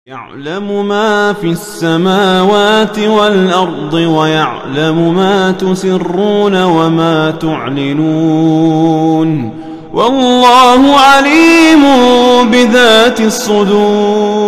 يعلم ما في السماوات والأرض ويعلم ما تسرون وما تعلنون والله عليم بذات الصدور.